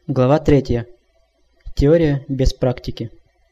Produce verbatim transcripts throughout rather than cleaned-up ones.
Глава третья. Теория без практики.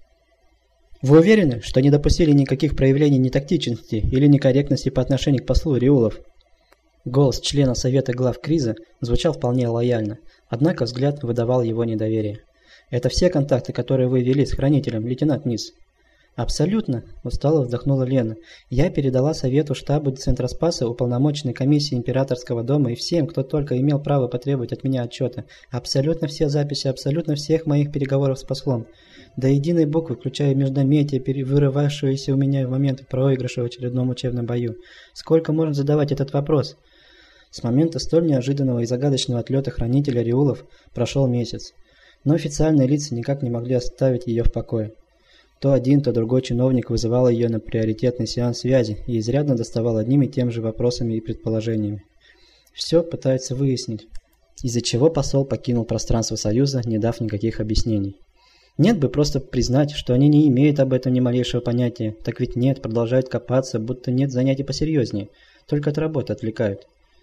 Вы уверены, что не допустили никаких проявлений нетактичности или некорректности по отношению к послу Риулов? Голос члена Совета глав Криза звучал вполне лояльно, однако взгляд выдавал его недоверие. «Это все контакты, которые вы вели с хранителем, лейтенант Низ?» «Абсолютно», – устало вздохнула Лена. «Я передала Совету штабу Центроспаса, уполномоченной комиссии Императорского дома и всем, кто только имел право потребовать от меня отчета. Абсолютно все записи, абсолютно всех моих переговоров с послом. До единой буквы, включая междометия, вырывавшиеся у меня в момент проигрыша в очередном учебном бою. Сколько можно задавать этот вопрос?» С момента столь неожиданного и загадочного отлета хранителя Риулов прошел месяц, но официальные лица никак не могли оставить ее в покое. То один, то другой чиновник вызывал ее на приоритетный сеанс связи и изрядно доставал одними и тем же вопросами и предположениями. Все пытаются выяснить, из-за чего посол покинул пространство Союза, не дав никаких объяснений. Нет бы просто признать, что они не имеют об этом ни малейшего понятия. Так ведь нет, продолжают копаться, будто нет занятий посерьезнее, только от работы отвлекают.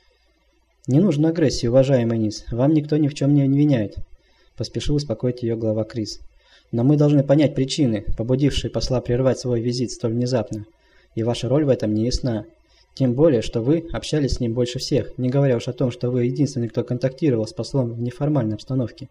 «Не нужно агрессии, уважаемый Низ, вам никто ни в чем не обвиняет», – поспешил успокоить ее глава Криз. «Но мы должны понять причины, побудившие посла прервать свой визит столь внезапно, и ваша роль в этом не ясна. Тем более, что вы общались с ним больше всех, не говоря уж о том, что вы единственный, кто контактировал с послом в неформальной обстановке.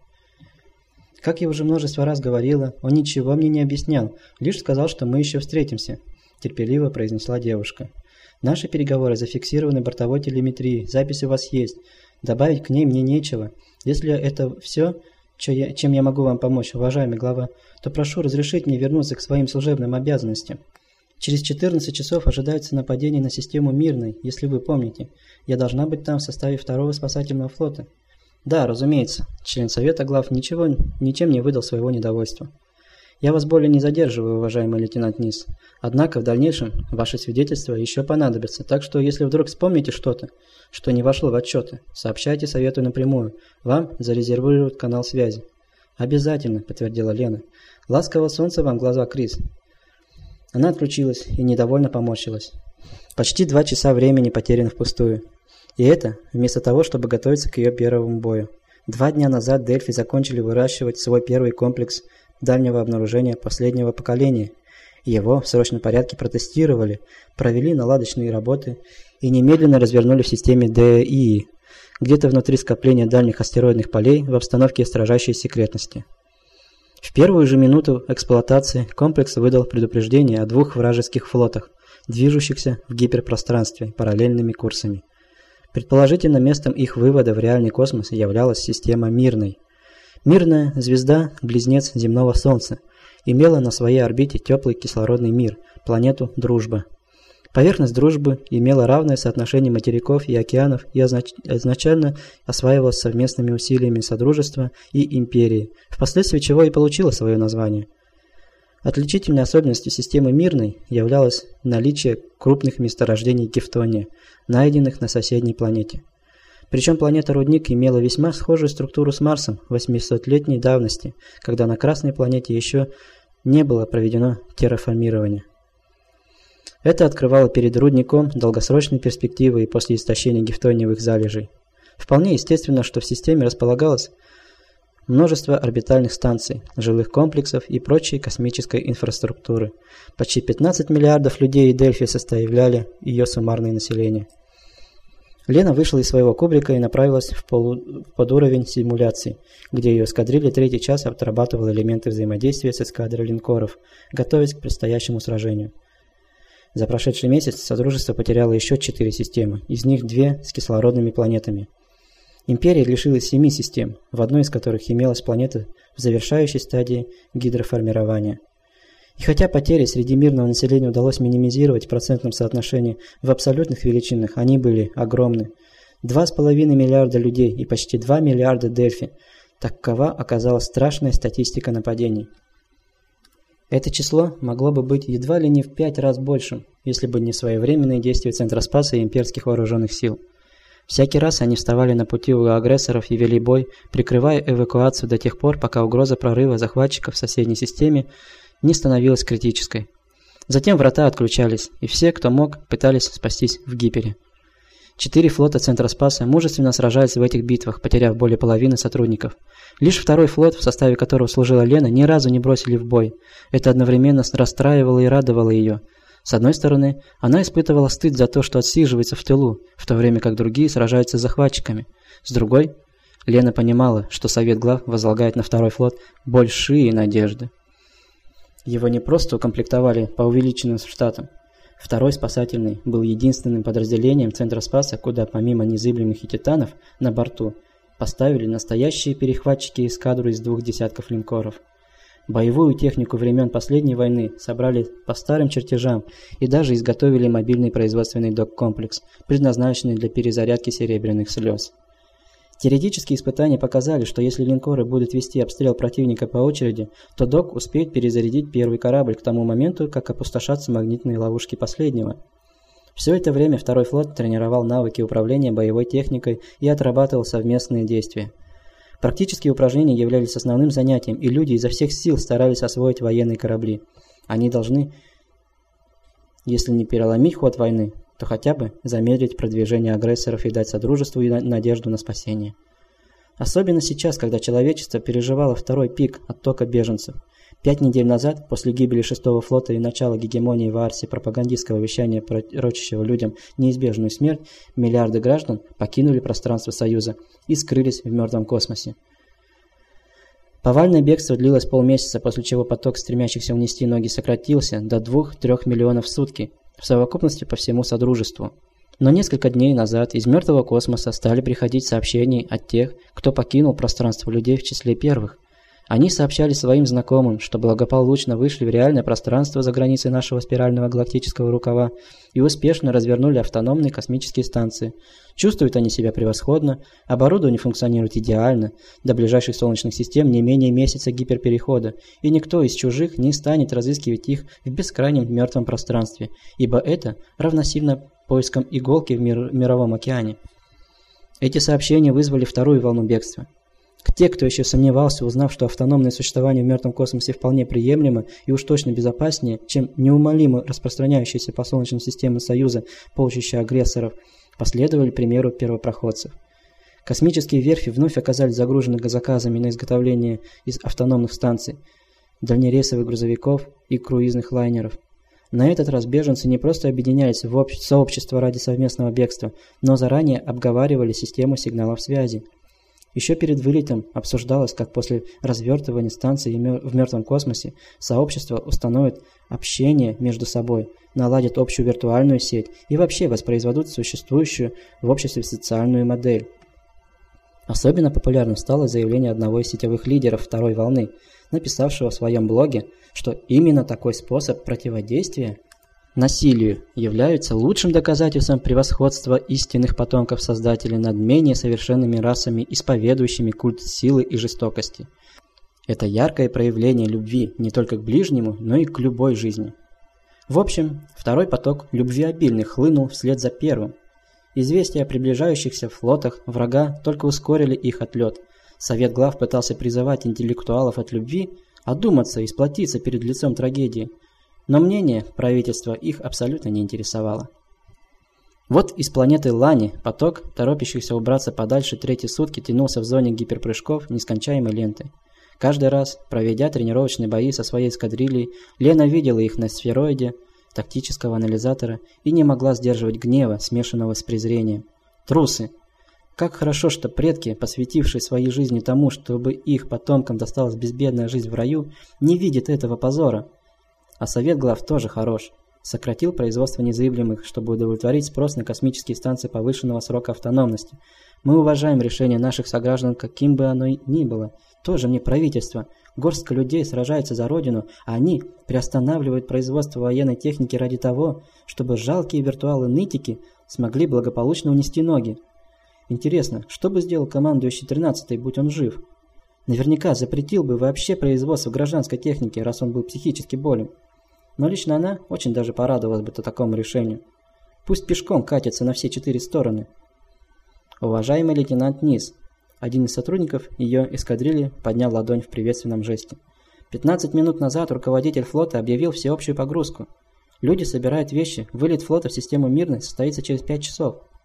Как я уже множество раз говорила, он ничего мне не объяснял, лишь сказал, что мы еще встретимся», – терпеливо произнесла девушка. «Наши переговоры зафиксированы бортовой телеметрией, записи у вас есть, добавить к ней мне нечего. Если это все, чем я могу вам помочь, уважаемый глава, то прошу разрешить мне вернуться к своим служебным обязанностям. Через четырнадцать часов ожидается нападение на систему Мирной, если вы помните. Я должна быть там в составе второго спасательного флота». «Да, разумеется», – член Совета глав ничего, ничем не выдал своего недовольства. «Я вас более не задерживаю, уважаемый лейтенант Низ. Однако в дальнейшем ваши свидетельства еще понадобятся, так что если вдруг вспомните что-то, что не вошло в отчеты, сообщайте Совету напрямую. Вам зарезервируют канал связи». «Обязательно», – подтвердила Лена. «Ласкового солнца вам глаза, Крис». Она отключилась и недовольно поморщилась. Почти два часа времени потеряно впустую. И это вместо того, чтобы готовиться к ее первому бою. Два дня назад Дельфи закончили выращивать свой первый комплекс дальнего обнаружения последнего поколения. Его в срочном порядке протестировали, провели наладочные работы и немедленно развернули в системе ДИИ, где-то внутри скопления дальних астероидных полей в обстановке строжайшей секретности. В первую же минуту эксплуатации комплекс выдал предупреждение о двух вражеских флотах, движущихся в гиперпространстве параллельными курсами. Предположительно, местом их вывода в реальный космос являлась система Мирной. Мирная звезда, близнец земного Солнца, имела на своей орбите теплый кислородный мир, планету Дружба. Поверхность Дружбы имела равное соотношение материков и океанов и изначально осваивалась совместными усилиями Содружества и Империи, впоследствии чего и получила свое название. Отличительной особенностью системы Мирной являлось наличие крупных месторождений гифтония, найденных на соседней планете. Причем планета-рудник имела весьма схожую структуру с Марсом восьмисотлетней давности, когда на Красной планете еще не было проведено терраформирование. Это открывало перед рудником долгосрочные перспективы и после истощения гифтониевых залежей. Вполне естественно, что в системе располагалось множество орбитальных станций, жилых комплексов и прочей космической инфраструктуры. Почти пятнадцать миллиардов людей и Дельфи составляли ее суммарное население. Лена вышла из своего кубрика и направилась в, полу... в подуровень симуляций, где ее эскадрилья третий час отрабатывала элементы взаимодействия с эскадрой линкоров, готовясь к предстоящему сражению. За прошедший месяц Содружество потеряло еще четыре системы, из них две с кислородными планетами. Империя лишилась семи систем, в одной из которых имелась планета в завершающей стадии гидроформирования. И хотя потери среди мирного населения удалось минимизировать в процентном соотношении, в абсолютных величинах они были огромны. Два с половиной миллиарда людей и почти два миллиарда Дельфи. Такова оказалась страшная статистика нападений. Это число могло бы быть едва ли не в пять раз большим, если бы не своевременные действия Центроспаса и имперских вооруженных сил. Всякий раз они вставали на пути у агрессоров и вели бой, прикрывая эвакуацию до тех пор, пока угроза прорыва захватчиков в соседней системе не становилась критической. Затем врата отключались, и все, кто мог, пытались спастись в гипере. Четыре флота Центроспаса мужественно сражались в этих битвах, потеряв более половины сотрудников. Лишь второй флот, в составе которого служила Лена, ни разу не бросили в бой. Это одновременно расстраивало и радовало ее. С одной стороны, она испытывала стыд за то, что отсиживается в тылу, в то время как другие сражаются с захватчиками. С другой, Лена понимала, что Совет глав возлагает на второй флот большие надежды. Его не просто укомплектовали по увеличенным штатам. Второй спасательный был единственным подразделением Центроспаса, куда помимо незыблемых и титанов на борту поставили настоящие перехватчики эскадру из двух десятков линкоров. Боевую технику времен последней войны собрали по старым чертежам и даже изготовили мобильный производственный док-комплекс, предназначенный для перезарядки серебряных слез. Теоретические испытания показали, что если линкоры будут вести обстрел противника по очереди, то док успеет перезарядить первый корабль к тому моменту, как опустошатся магнитные ловушки последнего. Все это время второй флот тренировал навыки управления боевой техникой и отрабатывал совместные действия. Практические упражнения являлись основным занятием, и люди изо всех сил старались освоить военные корабли. Они должны, если не переломить ход войны, то хотя бы замедлить продвижение агрессоров и дать Содружеству надежду на спасение. Особенно сейчас, когда человечество переживало второй пик оттока беженцев. Пять недель назад, после гибели шестого флота и начала гегемонии в Арсе пропагандистского вещания, пророчащего людям неизбежную смерть, миллиарды граждан покинули пространство Союза и скрылись в мертвом космосе. Повальное бегство длилось полмесяца, после чего поток стремящихся унести ноги сократился до двух-трёх миллионов в сутки, в совокупности по всему Содружеству. Но несколько дней назад из мертвого космоса стали приходить сообщения от тех, кто покинул пространство людей в числе первых. Они сообщали своим знакомым, что благополучно вышли в реальное пространство за границей нашего спирального галактического рукава и успешно развернули автономные космические станции. Чувствуют они себя превосходно, оборудование функционирует идеально, до ближайших солнечных систем не менее месяца гиперперехода, и никто из чужих не станет разыскивать их в бескрайнем мертвом пространстве, ибо это равносильно поискам иголки в мир, мировом океане. Эти сообщения вызвали вторую волну бегства. Те, кто еще сомневался, узнав, что автономное существование в мертвом космосе вполне приемлемо и уж точно безопаснее, чем неумолимо распространяющиеся по Солнечной системе Союза полчища агрессоров, последовали примеру первопроходцев. Космические верфи вновь оказались загружены заказами на изготовление из автономных станций, дальнерейсовых грузовиков и круизных лайнеров. На этот раз беженцы не просто объединялись в обще- сообщество ради совместного бегства, но заранее обговаривали систему сигналов связи. Еще перед вылетом обсуждалось, как после развертывания станции в мертвом космосе сообщество установит общение между собой, наладит общую виртуальную сеть и вообще воспроизведут существующую в обществе социальную модель. Особенно популярным стало заявление одного из сетевых лидеров второй волны, написавшего в своем блоге, что именно такой способ противодействия насилию является лучшим доказательством превосходства истинных потомков Создателей над менее совершенными расами, исповедующими культ силы и жестокости. Это яркое проявление любви не только к ближнему, но и к любой жизни. В общем, второй поток любвеобильный хлынул вслед за первым. Известия о приближающихся флотах врага только ускорили их отлет. Совет глав пытался призывать интеллектуалов от любви одуматься и сплотиться перед лицом трагедии. Но мнение правительства их абсолютно не интересовало. Вот из планеты Лани поток, торопящихся убраться подальше третьи сутки, тянулся в зоне гиперпрыжков нескончаемой лентой. Каждый раз, проведя тренировочные бои со своей эскадрильей, Лена видела их на сфероиде тактического анализатора и не могла сдерживать гнева, смешанного с презрением. Трусы! Как хорошо, что предки, посвятившие своей жизни тому, чтобы их потомкам досталась безбедная жизнь в раю, не видят этого позора. А Совет глав тоже хорош. Сократил производство незыблемых, чтобы удовлетворить спрос на космические станции повышенного срока автономности. Мы уважаем решение наших сограждан, каким бы оно ни было. Тоже мне правительство. Горстка людей сражается за родину, а они приостанавливают производство военной техники ради того, чтобы жалкие виртуалы-нытики смогли благополучно унести ноги. Интересно, что бы сделал командующий тринадцатой, будь он жив? Наверняка запретил бы вообще производство гражданской техники, раз он был психически болен. Но лично она очень даже порадовалась бы такому решению. Пусть пешком катится на все четыре стороны. Уважаемый лейтенант Низ, один из сотрудников ее эскадрильи поднял ладонь в приветственном жесте. пятнадцать минут назад руководитель флота объявил всеобщую погрузку. Люди собирают вещи, вылет флота в систему Мирной состоится через пять часов.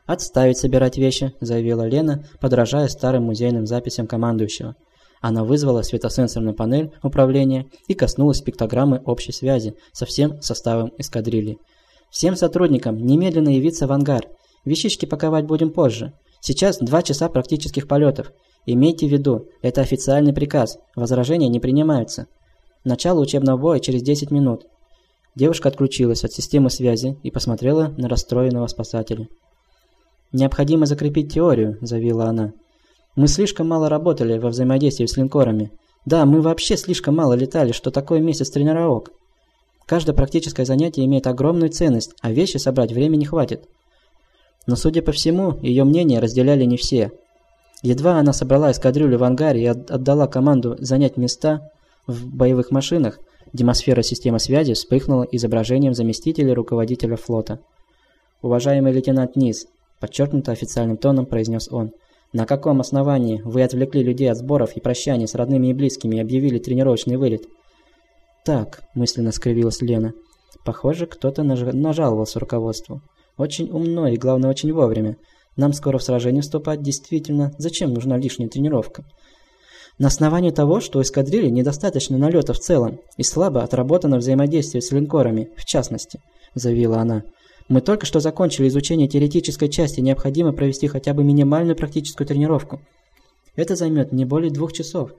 «Отставить собирать вещи», – заявила Лена, подражая старым музейным записям командующего. Она вызвала светосенсорную панель управления и коснулась пиктограммы общей связи со всем составом эскадрильи. «Всем сотрудникам немедленно явиться в ангар. Вещички паковать будем позже. Сейчас два часа практических полетов. Имейте в виду, это официальный приказ, возражения не принимаются. Начало учебного боя через десять минут». Девушка отключилась от системы связи и посмотрела на расстроенного спасателя. «Необходимо закрепить теорию», – заявила она. «Мы слишком мало работали во взаимодействии с линкорами. Да, мы вообще слишком мало летали, что такое месяц тренировок. Каждое практическое занятие имеет огромную ценность, а вещи собрать времени хватит». Но, судя по всему, ее мнение разделяли не все. Едва она собрала эскадрилью в ангаре и отдала команду занять места в боевых машинах, демосфера системы связи вспыхнула изображением заместителя руководителя флота. «Уважаемый лейтенант Низ», – подчеркнуто официальным тоном произнес он, – «на каком основании вы отвлекли людей от сборов и прощаний с родными и близкими и объявили тренировочный вылет?» «Так», – мысленно скривилась Лена, – «похоже, кто-то наж- нажаловался руководству. Очень умно и, главное, очень вовремя. Нам скоро в сражение вступать. Действительно, зачем нужна лишняя тренировка?» «На основании того, что у эскадрильи недостаточно налета в целом и слабо отработано взаимодействие с линкорами, в частности», – заявила она. «Мы только что закончили изучение теоретической части, необходимо провести хотя бы минимальную практическую тренировку. Это займет не более двух часов».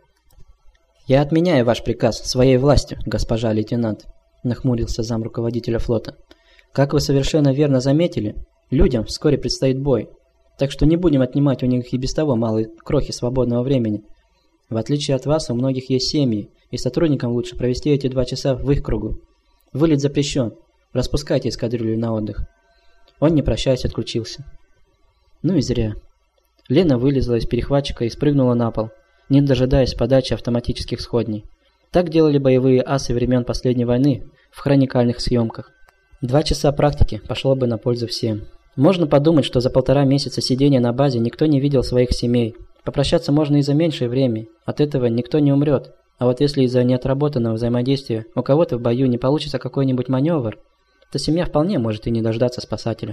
«Я отменяю ваш приказ своей властью, госпожа лейтенант», – нахмурился зам руководителя флота. «Как вы совершенно верно заметили, людям вскоре предстоит бой, так что не будем отнимать у них и без того малые крохи свободного времени. В отличие от вас, у многих есть семьи, и сотрудникам лучше провести эти два часа в их кругу. Вылет запрещен. Распускайте эскадрилью на отдых». Он, не прощаясь, отключился. Ну и зря. Лена вылезла из перехватчика и спрыгнула на пол, не дожидаясь подачи автоматических сходней. Так делали боевые асы времен последней войны в хроникальных съемках. Два часа практики пошло бы на пользу всем. Можно подумать, что за полтора месяца сидения на базе никто не видел своих семей. Попрощаться можно и за меньшее время, от этого никто не умрет. А вот если из-за неотработанного взаимодействия у кого-то в бою не получится какой-нибудь маневр, то семья вполне может и не дождаться спасателя.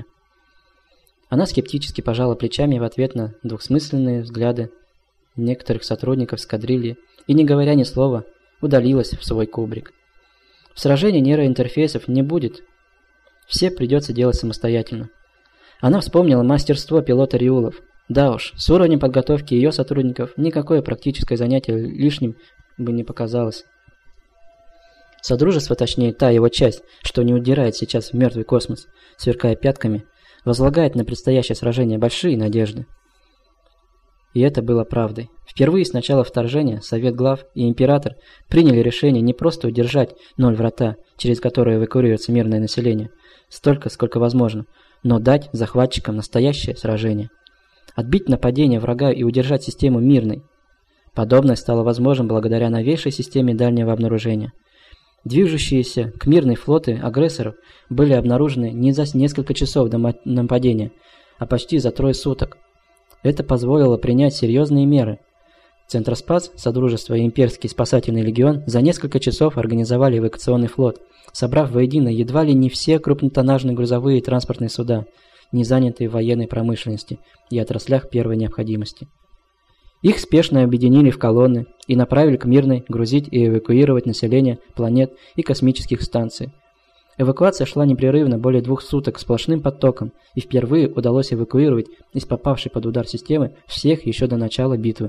Она скептически пожала плечами в ответ на двусмысленные взгляды некоторых сотрудников эскадрильи и, не говоря ни слова, удалилась в свой кубрик. В сражении нейроинтерфейсов не будет, все придется делать самостоятельно. Она вспомнила мастерство пилота Риулов. Да уж, с уровнем подготовки ее сотрудников никакое практическое занятие лишним бы не показалось. Содружество, точнее та его часть, что не удирает сейчас в мертвый космос, сверкая пятками, возлагает на предстоящее сражение большие надежды. И это было правдой. Впервые с начала вторжения Совет глав и Император приняли решение не просто удержать ноль врата, через которые эвакуируется мирное население, столько, сколько возможно, но дать захватчикам настоящее сражение. Отбить нападение врага и удержать систему мирной. Подобное стало возможным благодаря новейшей системе дальнего обнаружения. Движущиеся к мирной флоты агрессоров были обнаружены не за несколько часов до нападения, а почти за трое суток. Это позволило принять серьезные меры. Центроспас, Содружество и Имперский спасательный легион за несколько часов организовали эвакуационный флот, собрав воедино едва ли не все крупнотоннажные грузовые и транспортные суда, не занятые в военной промышленности и отраслях первой необходимости. Их спешно объединили в колонны и направили к мирной грузить и эвакуировать население планет и космических станций. Эвакуация шла непрерывно более двух суток сплошным потоком, и впервые удалось эвакуировать из попавшей под удар системы всех еще до начала битвы.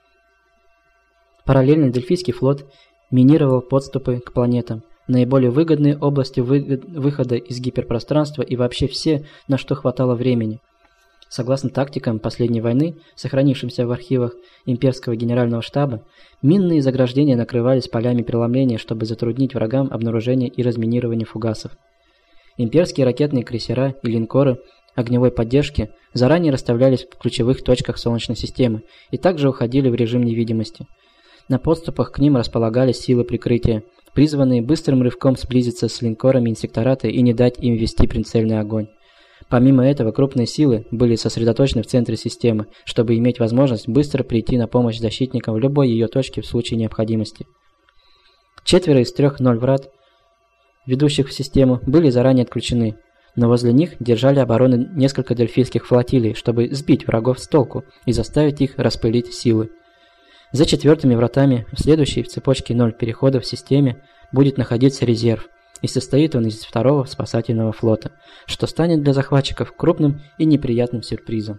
Параллельно Дельфийский флот минировал подступы к планетам, наиболее выгодные области выгод... выхода из гиперпространства и вообще все, на что хватало времени. Согласно тактикам последней войны, сохранившимся в архивах имперского генерального штаба, минные заграждения накрывались полями преломления, чтобы затруднить врагам обнаружение и разминирование фугасов. Имперские ракетные крейсера и линкоры огневой поддержки заранее расставлялись в ключевых точках Солнечной системы и также уходили в режим невидимости. На подступах к ним располагались силы прикрытия, призванные быстрым рывком сблизиться с линкорами инсектората и не дать им вести прицельный огонь. Помимо этого, крупные силы были сосредоточены в центре системы, чтобы иметь возможность быстро прийти на помощь защитникам в любой ее точке в случае необходимости. Четверо из трех ноль врат, ведущих в систему, были заранее отключены, Но возле них держали обороны несколько дельфийских флотилий, чтобы сбить врагов с толку и заставить их распылить силы. За четвертыми вратами в следующей в цепочке ноль переходов в системе будет находиться резерв, и состоит он из второго спасательного флота, что станет для захватчиков крупным и неприятным сюрпризом.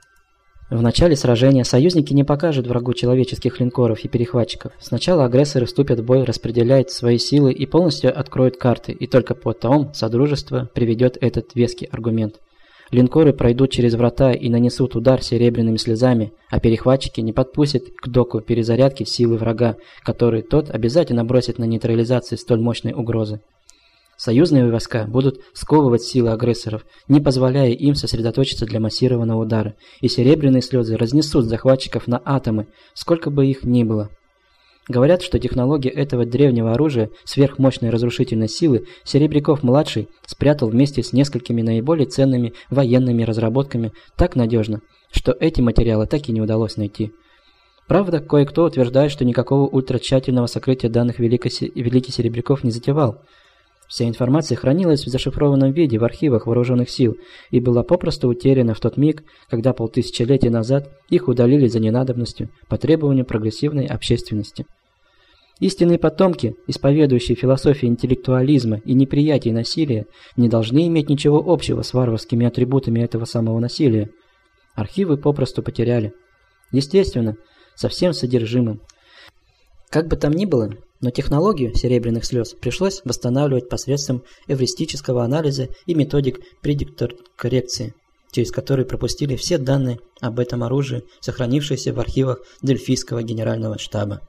В начале сражения союзники не покажут врагу человеческих линкоров и перехватчиков. Сначала агрессоры вступят в бой, распределяют свои силы и полностью откроют карты, и только потом Содружество приведет этот веский аргумент. Линкоры пройдут через врата и нанесут удар серебряными слезами, а перехватчики не подпустят к доку перезарядки силы врага, который тот обязательно бросит на нейтрализацию столь мощной угрозы. Союзные войска будут сковывать силы агрессоров, не позволяя им сосредоточиться для массированного удара, и серебряные слезы разнесут захватчиков на атомы, сколько бы их ни было. Говорят, что технология этого древнего оружия сверхмощной разрушительной силы Серебряков-младший спрятал вместе с несколькими наиболее ценными военными разработками так надежно, что эти материалы так и не удалось найти. Правда, кое-кто утверждает, что никакого ультратщательного сокрытия данных Великий, Великий Серебряков не затевал. Вся информация хранилась в зашифрованном виде в архивах вооруженных сил и была попросту утеряна в тот миг, когда полтысячелетия назад их удалили за ненадобностью по требованию прогрессивной общественности. Истинные потомки, исповедующие философию интеллектуализма и неприятие насилия, не должны иметь ничего общего с варварскими атрибутами этого самого насилия. Архивы попросту потеряли. Естественно, со всем содержимым. Как бы там ни было, но технологию серебряных слез пришлось восстанавливать посредством эвристического анализа и методик предиктор-коррекции, через которые пропустили все данные об этом оружии, сохранившиеся в архивах Дельфийского генерального штаба.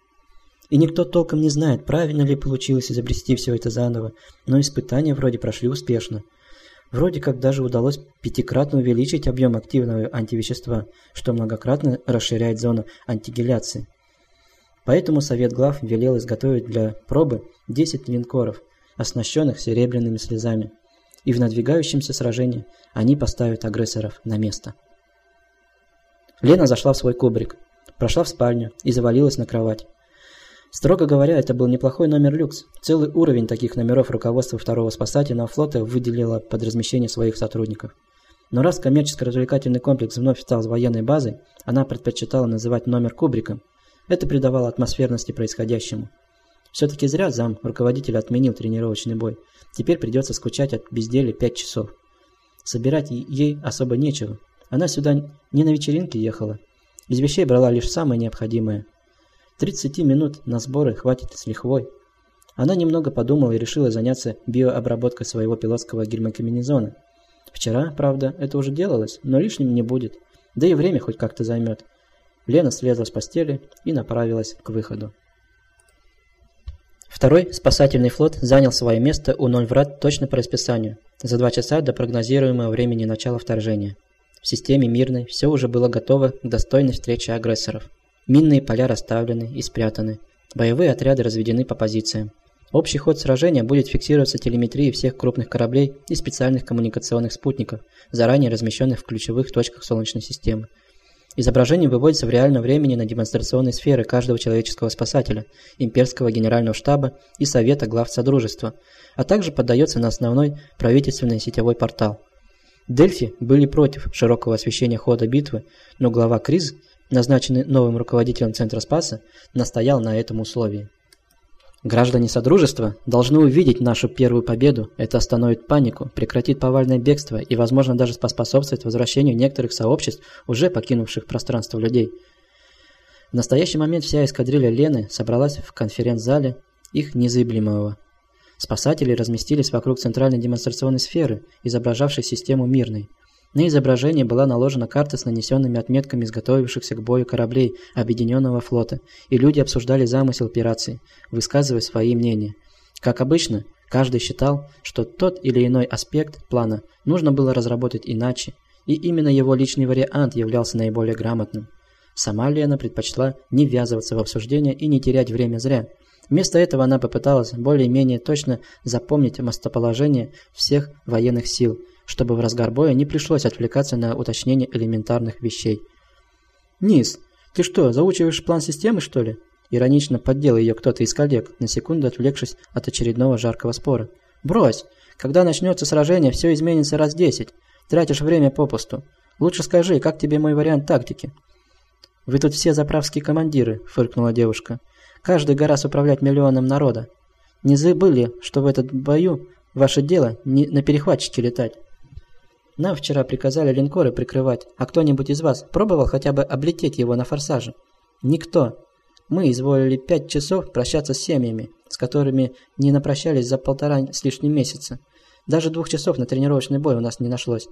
И никто толком не знает, правильно ли получилось изобрести все это заново, но испытания вроде прошли успешно. Вроде как даже удалось пятикратно увеличить объем активного антивещества, что многократно расширяет зону антигиляции. Поэтому Совет глав велел изготовить для пробы десять линкоров, оснащенных серебряными слезами, и в надвигающемся сражении они поставят агрессоров на место. Лена зашла в свой кубрик, прошла в спальню и завалилась на кровать. Строго говоря, это был неплохой номер люкс. Целый уровень таких номеров руководство второго спасательного флота выделило под размещение своих сотрудников. Но раз коммерческо-развлекательный комплекс вновь стал военной базой, она предпочитала называть номер кубриком. Это придавало атмосферности происходящему. Все-таки зря зам руководителя отменил тренировочный бой. Теперь придется скучать от безделья пять часов. Собирать ей особо нечего. Она сюда не на вечеринке ехала. Из вещей брала лишь самое необходимое. тридцать минут на сборы хватит с лихвой. Она немного подумала и решила заняться биообработкой своего пилотского гермокомбинезона. Вчера, правда, это уже делалось, но лишним не будет. Да и время хоть как-то займет. Лена слезла с постели и направилась к выходу. Второй спасательный флот занял свое место у ноль врат точно по расписанию, за два часа до прогнозируемого времени начала вторжения. В системе мирной все уже было готово к достойной встрече агрессоров. Минные поля расставлены и спрятаны, боевые отряды разведены по позициям. Общий ход сражения будет фиксироваться телеметрией всех крупных кораблей и специальных коммуникационных спутников, заранее размещенных в ключевых точках Солнечной системы. Изображение выводится в реальном времени на демонстрационные сферы каждого человеческого спасателя, имперского генерального штаба и совета глав Содружества, а также поддается на основной правительственный сетевой портал. Дельфи были против широкого освещения хода битвы, но глава Криз, назначенный новым руководителем Центра Спаса, настоял на этом условии. Граждане Содружества должны увидеть нашу первую победу, это остановит панику, прекратит повальное бегство и, возможно, даже поспособствует возвращению некоторых сообществ, уже покинувших пространство людей. В настоящий момент вся эскадрилья Лены собралась в конференц-зале их незыблемого. Спасатели разместились вокруг центральной демонстрационной сферы, изображавшей систему мирной. На изображение была наложена карта с нанесенными отметками изготовившихся к бою кораблей Объединенного флота, и люди обсуждали замысел операции, высказывая свои мнения. Как обычно, каждый считал, что тот или иной аспект плана нужно было разработать иначе, и именно его личный вариант являлся наиболее грамотным. Сама Лена предпочла не ввязываться в обсуждение и не терять время зря. Вместо этого она попыталась более-менее точно запомнить местоположение всех военных сил, чтобы в разгар боя не пришлось отвлекаться на уточнение элементарных вещей. «Низ, ты что, заучиваешь план системы, что ли?» Иронично поддел ее кто-то из коллег, на секунду отвлекшись от очередного жаркого спора. «Брось! Когда начнется сражение, все изменится раз десять. Тратишь время попусту. Лучше скажи, как тебе мой вариант тактики?» «Вы тут все заправские командиры», – фыркнула девушка. «Каждый гораздо управлять миллионом народа. Не забыли, что в этот бою ваше дело не на перехватчике летать? Нам вчера приказали линкоры прикрывать, а кто-нибудь из вас пробовал хотя бы облететь его на форсаже? Никто. Мы изволили пять часов прощаться с семьями, с которыми не напрощались за полтора с лишним месяца. Даже двух часов на тренировочный бой у нас не нашлось.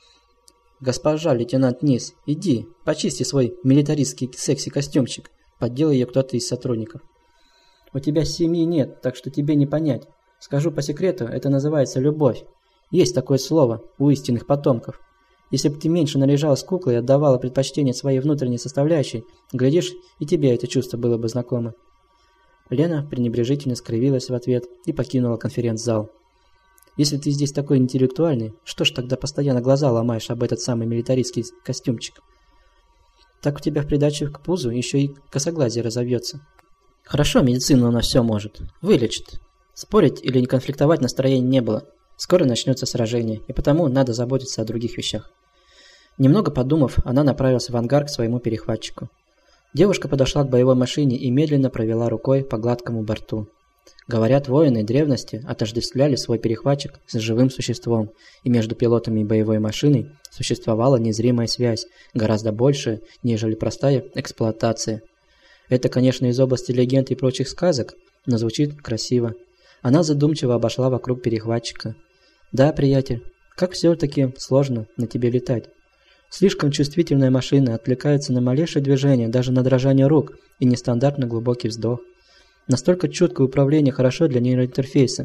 Госпожа лейтенант Низ, иди, почисти свой милитаристский секси-костюмчик», – подделал ее кто-то из сотрудников. «У тебя семьи нет, так что тебе не понять. Скажу по секрету, это называется любовь. Есть такое слово у истинных потомков. Если бы ты меньше наряжалась куклой и отдавала предпочтение своей внутренней составляющей, глядишь, и тебе это чувство было бы знакомо». Лена пренебрежительно скривилась в ответ и покинула конференц-зал. «Если ты здесь такой интеллектуальный, что ж тогда постоянно глаза ломаешь об этот самый милитаристский костюмчик? Так у тебя в придачу к пузу еще и косоглазие разовьется. Хорошо, медицина у нас все может. Вылечит. Спорить или не конфликтовать настроения не было. Скоро начнется сражение, и потому надо заботиться о других вещах». Немного подумав, она направилась в ангар к своему перехватчику. Девушка подошла к боевой машине и медленно провела рукой по гладкому борту. Говорят, воины древности отождествляли свой перехватчик с живым существом, и между пилотами и боевой машиной существовала незримая связь, гораздо большая, нежели простая эксплуатация. Это, конечно, из области легенд и прочих сказок, но звучит красиво. Она задумчиво обошла вокруг перехватчика. «Да, приятель, как все-таки сложно на тебе летать. Слишком чувствительная машина отвлекается на малейшее движение, даже на дрожание рук и нестандартно глубокий вздох. Настолько чуткое управление хорошо для нейроинтерфейса,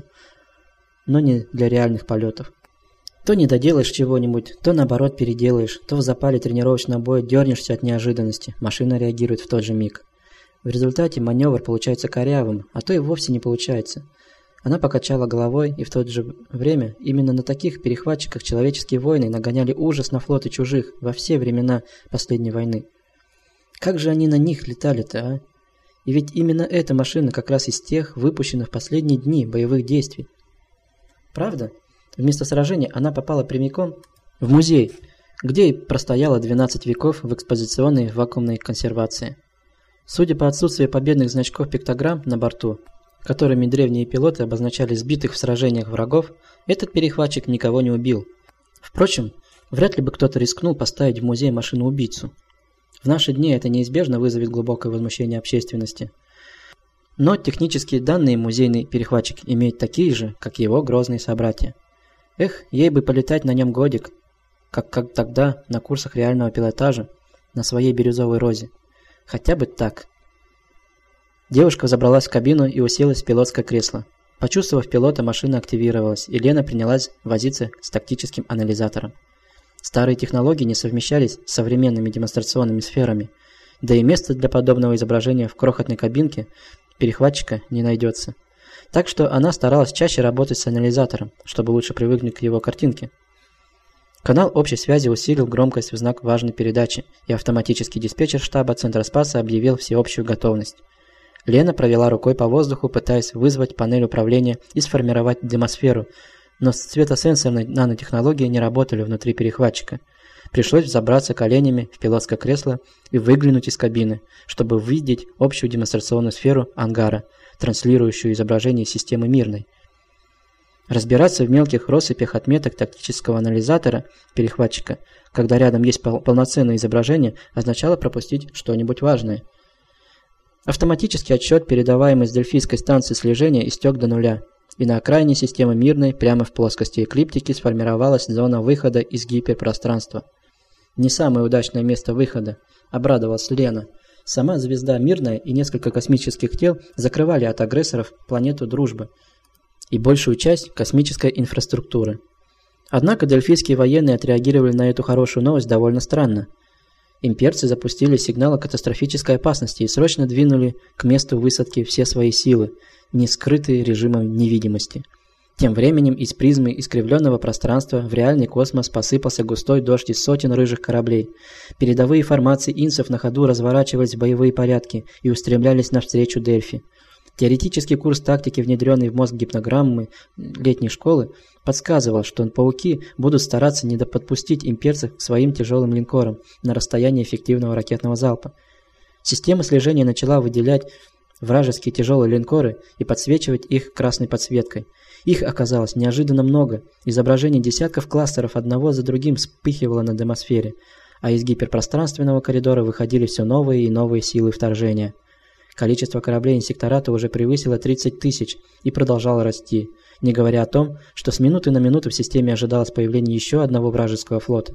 но не для реальных полетов. То не доделаешь чего-нибудь, то наоборот переделаешь, то в запале тренировочного боя дернешься от неожиданности, машина реагирует в тот же миг. В результате маневр получается корявым, а то и вовсе не получается». Она покачала головой, и в то же время именно на таких перехватчиках человеческие войны нагоняли ужас на флоты чужих во все времена последней войны. Как же они на них летали-то, а? И ведь именно эта машина как раз из тех, выпущенных в последние дни боевых действий. Правда? Вместо сражения она попала прямиком в музей, где и простояла двенадцать веков в экспозиционной вакуумной консервации. Судя по отсутствию победных значков пиктограмм на борту, которыми древние пилоты обозначали сбитых в сражениях врагов, этот перехватчик никого не убил. Впрочем, вряд ли бы кто-то рискнул поставить в музей машину-убийцу. В наши дни это неизбежно вызовет глубокое возмущение общественности. Но технические данные музейный перехватчик имеет такие же, как его грозные собратья. Эх, ей бы полетать на нем годик, как, как тогда на курсах реального пилотажа на своей бирюзовой розе. Хотя бы так. Девушка забралась в кабину и уселась в пилотское кресло. Почувствовав пилота, машина активировалась, и Лена принялась возиться с тактическим анализатором. Старые технологии не совмещались с современными демонстрационными сферами, да и места для подобного изображения в крохотной кабинке перехватчика не найдется. Так что она старалась чаще работать с анализатором, чтобы лучше привыкнуть к его картинке. Канал общей связи усилил громкость в знак важной передачи, и автоматический диспетчер штаба Центра Спаса объявил всеобщую готовность. Лена провела рукой по воздуху, пытаясь вызвать панель управления и сформировать демосферу, но светосенсорные нанотехнологии не работали внутри перехватчика. Пришлось взобраться коленями в пилотское кресло и выглянуть из кабины, чтобы увидеть общую демонстрационную сферу ангара, транслирующую изображение системы мирной. Разбираться в мелких россыпях отметок тактического анализатора перехватчика, когда рядом есть пол- полноценное изображение, означало пропустить что-нибудь важное. Автоматический отсчет, передаваемый с Дельфийской станции слежения, истек до нуля, и на окраине системы мирной, прямо в плоскости эклиптики, сформировалась зона выхода из гиперпространства. Не самое удачное место выхода, обрадовалась Лена. Сама звезда мирная и несколько космических тел закрывали от агрессоров планету Дружбы и большую часть космической инфраструктуры. Однако дельфийские военные отреагировали на эту хорошую новость довольно странно. Имперцы запустили сигнал о катастрофической опасности и срочно двинули к месту высадки все свои силы, не скрытые режимом невидимости. Тем временем из призмы искривленного пространства в реальный космос посыпался густой дождь из сотен рыжих кораблей. Передовые формации инсов на ходу разворачивались в боевые порядки и устремлялись навстречу Дельфи. Теоретический курс тактики, внедренный в мозг гипнограммы летней школы, подсказывал, что пауки будут стараться не подпустить имперцев к своим тяжелым линкорам на расстоянии эффективного ракетного залпа. Система слежения начала выделять вражеские тяжелые линкоры и подсвечивать их красной подсветкой. Их оказалось неожиданно много. Изображение десятков кластеров одного за другим вспыхивало на демосфере, а из гиперпространственного коридора выходили все новые и новые силы вторжения. Количество кораблей инсектората уже превысило тридцать тысяч и продолжало расти, не говоря о том, что с минуты на минуту в системе ожидалось появление еще одного вражеского флота.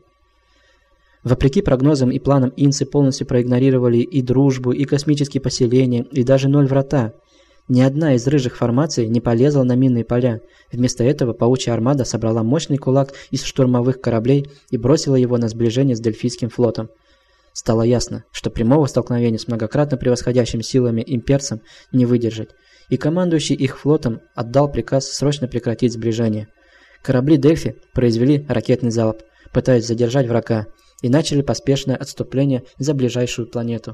Вопреки прогнозам и планам инцы полностью проигнорировали и дружбу, и космические поселения, и даже ноль врата. Ни одна из рыжих формаций не полезла на минные поля. Вместо этого паучья армада собрала мощный кулак из штурмовых кораблей и бросила его на сближение с Дельфийским флотом. Стало ясно, что прямого столкновения с многократно превосходящими силами имперцем не выдержать, и командующий их флотом отдал приказ срочно прекратить сближение. Корабли Дельфи произвели ракетный залп, пытаясь задержать врага, и начали поспешное отступление за ближайшую планету.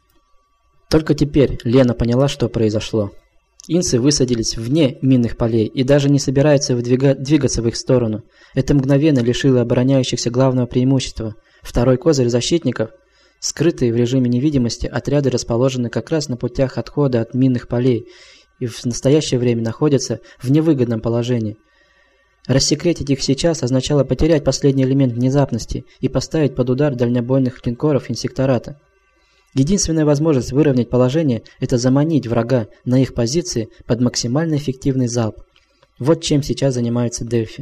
Только теперь Лена поняла, что произошло. Инцы высадились вне минных полей и даже не собираются вдвига- двигаться в их сторону. Это мгновенно лишило обороняющихся главного преимущества. Второй козырь защитников, скрытые в режиме невидимости, отряды расположены как раз на путях отхода от минных полей и в настоящее время находятся в невыгодном положении. Рассекретить их сейчас означало потерять последний элемент внезапности и поставить под удар дальнобойных линкоров инсектората. Единственная возможность выровнять положение – это заманить врага на их позиции под максимально эффективный залп. Вот чем сейчас занимаются Дельфи.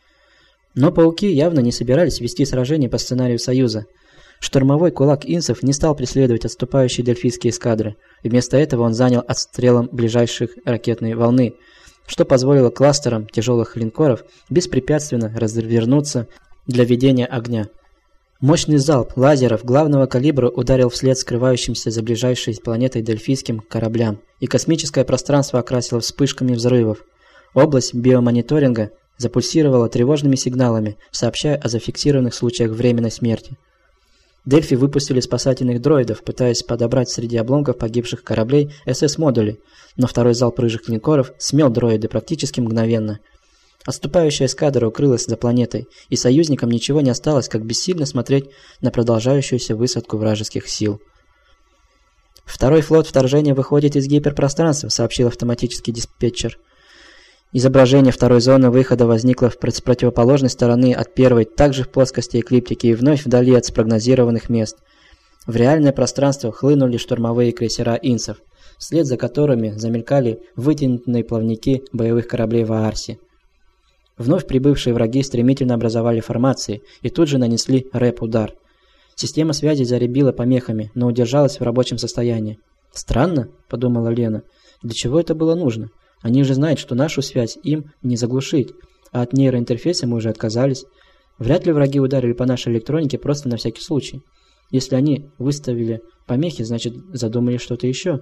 Но пауки явно не собирались вести сражение по сценарию Союза. Штурмовой кулак инцев не стал преследовать отступающие дельфийские эскадры. Вместо этого он занял отстрелом ближайших ракетной волны, что позволило кластерам тяжелых линкоров беспрепятственно развернуться для ведения огня. Мощный залп лазеров главного калибра ударил вслед скрывающимся за ближайшей планетой дельфийским кораблям, и космическое пространство окрасило вспышками взрывов. Область биомониторинга запульсировала тревожными сигналами, сообщая о зафиксированных случаях временной смерти. Дельфи выпустили спасательных дроидов, пытаясь подобрать среди обломков погибших кораблей эс эс-модули, но второй залп рыжих линкоров смел дроиды практически мгновенно. Отступающая эскадра укрылась за планетой, и союзникам ничего не осталось, как бессильно смотреть на продолжающуюся высадку вражеских сил. «Второй флот вторжения выходит из гиперпространства», — сообщил автоматический диспетчер. Изображение второй зоны выхода возникло с противоположной стороны от первой, также в плоскости эклиптики и вновь вдали от спрогнозированных мест. В реальное пространство хлынули штурмовые крейсера инцев, вслед за которыми замелькали вытянутые плавники боевых кораблей Ваарси. Вновь прибывшие враги стремительно образовали формации и тут же нанесли рэп-удар. Система связи заребила помехами, но удержалась в рабочем состоянии. «Странно», — подумала Лена, — «для чего это было нужно? Они же знают, что нашу связь им не заглушить, а от нейроинтерфейса мы уже отказались. Вряд ли враги ударили по нашей электронике просто на всякий случай. Если они выставили помехи, значит задумали что-то еще».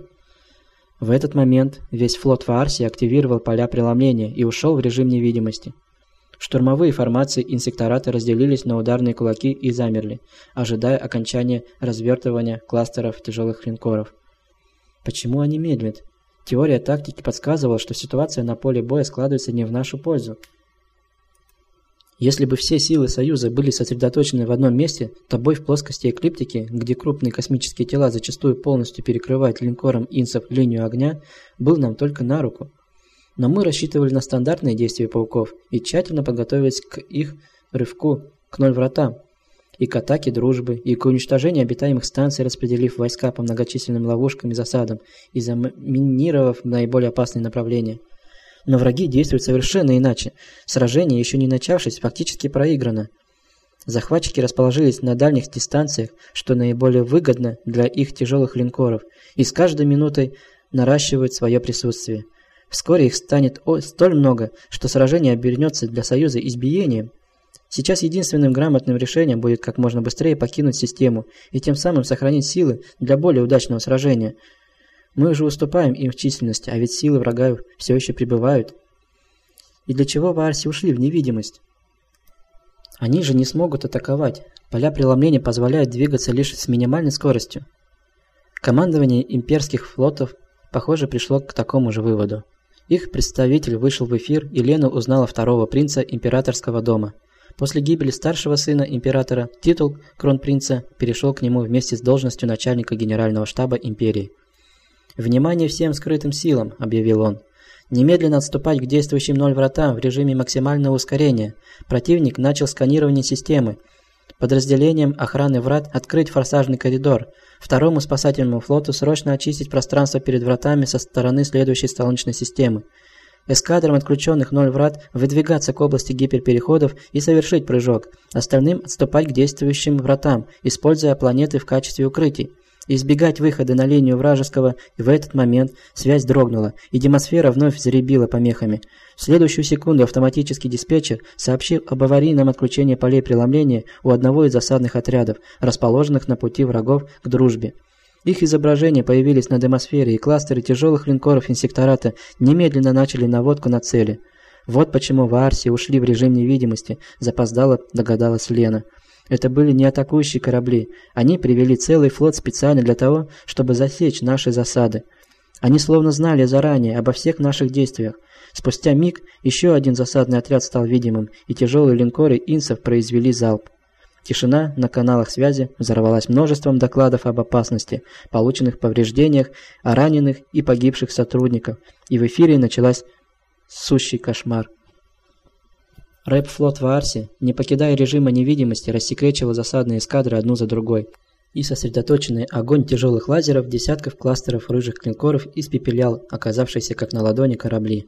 В этот момент весь флот Ваарси активировал поля преломления и ушел в режим невидимости. Штурмовые формации инсектората разделились на ударные кулаки и замерли, ожидая окончания развертывания кластеров тяжелых линкоров. Почему они медлят? Теория тактики подсказывала, что ситуация на поле боя складывается не в нашу пользу. Если бы все силы Союза были сосредоточены в одном месте, то бой в плоскости эклиптики, где крупные космические тела зачастую полностью перекрывают линкором инцев линию огня, был нам только на руку. Но мы рассчитывали на стандартные действия пауков и тщательно подготовились к их рывку к ноль вратам, и к атаке дружбы, и к уничтожению обитаемых станций, распределив войска по многочисленным ловушкам и засадам и заминировав наиболее опасные направления. Но враги действуют совершенно иначе. Сражение, еще не начавшись, фактически проиграно. Захватчики расположились на дальних дистанциях, что наиболее выгодно для их тяжелых линкоров, и с каждой минутой наращивают свое присутствие. Вскоре их станет столь много, что сражение обернется для Союза избиением. Сейчас единственным грамотным решением будет как можно быстрее покинуть систему и тем самым сохранить силы для более удачного сражения. Мы уже уступаем им в численности, а ведь силы врага все еще прибывают. И для чего Ваарси ушли в невидимость? Они же не смогут атаковать. Поля преломления позволяют двигаться лишь с минимальной скоростью. Командование имперских флотов похоже, пришло к такому же выводу. Их представитель вышел в эфир, и Лена узнала второго принца императорского дома. После гибели старшего сына императора титул кронпринца перешел к нему вместе с должностью начальника генерального штаба империи. «Внимание всем скрытым силам!» – объявил он. «Немедленно отступать к действующим ноль вратам в режиме максимального ускорения. Противник начал сканирование системы. Подразделениям охраны врат открыть форсажный коридор. Второму спасательному флоту срочно очистить пространство перед вратами со стороны следующей Солнечной системы. Эскадрам отключенных ноль врат выдвигаться к области гиперпереходов и совершить прыжок. Остальным отступать к действующим вратам, используя планеты в качестве укрытий. Избегать выхода на линию вражеского, и в этот момент связь дрогнула, и демосфера вновь заребила помехами. В следующую секунду автоматический диспетчер сообщил об аварийном отключении полей преломления у одного из засадных отрядов, расположенных на пути врагов к дружбе. Их изображения появились на демосфере, и кластеры тяжелых линкоров инсектората немедленно начали наводку на цели. Вот почему ваарси ушли в режим невидимости, запоздало догадалась Лена. Это были не атакующие корабли. Они привели целый флот специально для того, чтобы засечь наши засады. Они словно знали заранее обо всех наших действиях. Спустя миг еще один засадный отряд стал видимым, и тяжелые линкоры инсов произвели залп. Тишина на каналах связи взорвалась множеством докладов об опасности, полученных повреждениях, о раненых и погибших сотрудников, и в эфире началась сущий кошмар. Рэп-флот Ваарси, не покидая режима невидимости, рассекречивал засадные эскадры одну за другой, и сосредоточенный огонь тяжелых лазеров десятков кластеров рыжих клинкоров испепелял оказавшиеся как на ладони корабли.